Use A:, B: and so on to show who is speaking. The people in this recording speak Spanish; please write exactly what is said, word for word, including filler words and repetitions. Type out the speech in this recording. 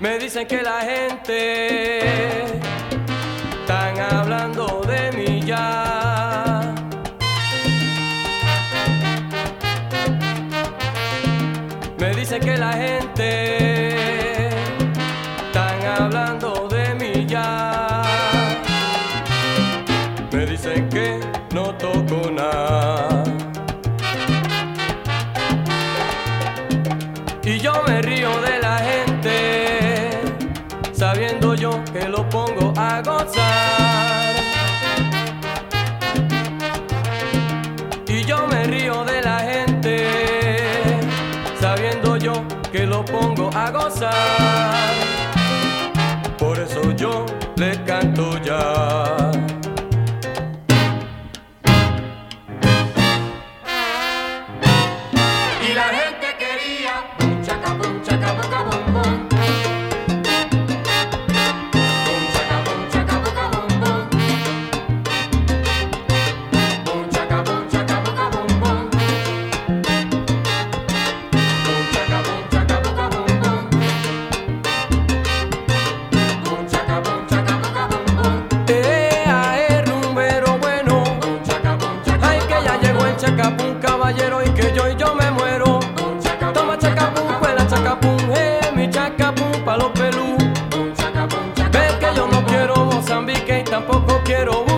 A: Me dicen que la gente están hablando de mí ya. Me dicen que la gente están hablando de mí ya. Me dicen que no toco nada. Y yo me río de la gente, sabiendo yo que lo pongo a gozar. Y yo me río de la gente, sabiendo yo que lo pongo a gozar. Por eso yo le canto ya.
B: Y la gente quería bum chaca bum chaca buca bum bum. Bum chaca bum chaca buca bum bum. Bum chaca bum chaca buca bum bum. Bum chaca bum chaca buca bum bum. Bum chaca bum chaca buca bum bum.
A: Eh, ae, rumbero bueno.
B: Bum chaca bum chaca.
A: Ay, que ya llegó el chacapún, caballero, y que yo y yo me muero.
B: Bum chaca bum
A: Toma chacapún, cuela chacapún, eh, mi chacapún pa' los pelú.
B: bum chaca bum chaca.
A: Ves que yo no quiero Mozambique y tampoco quiero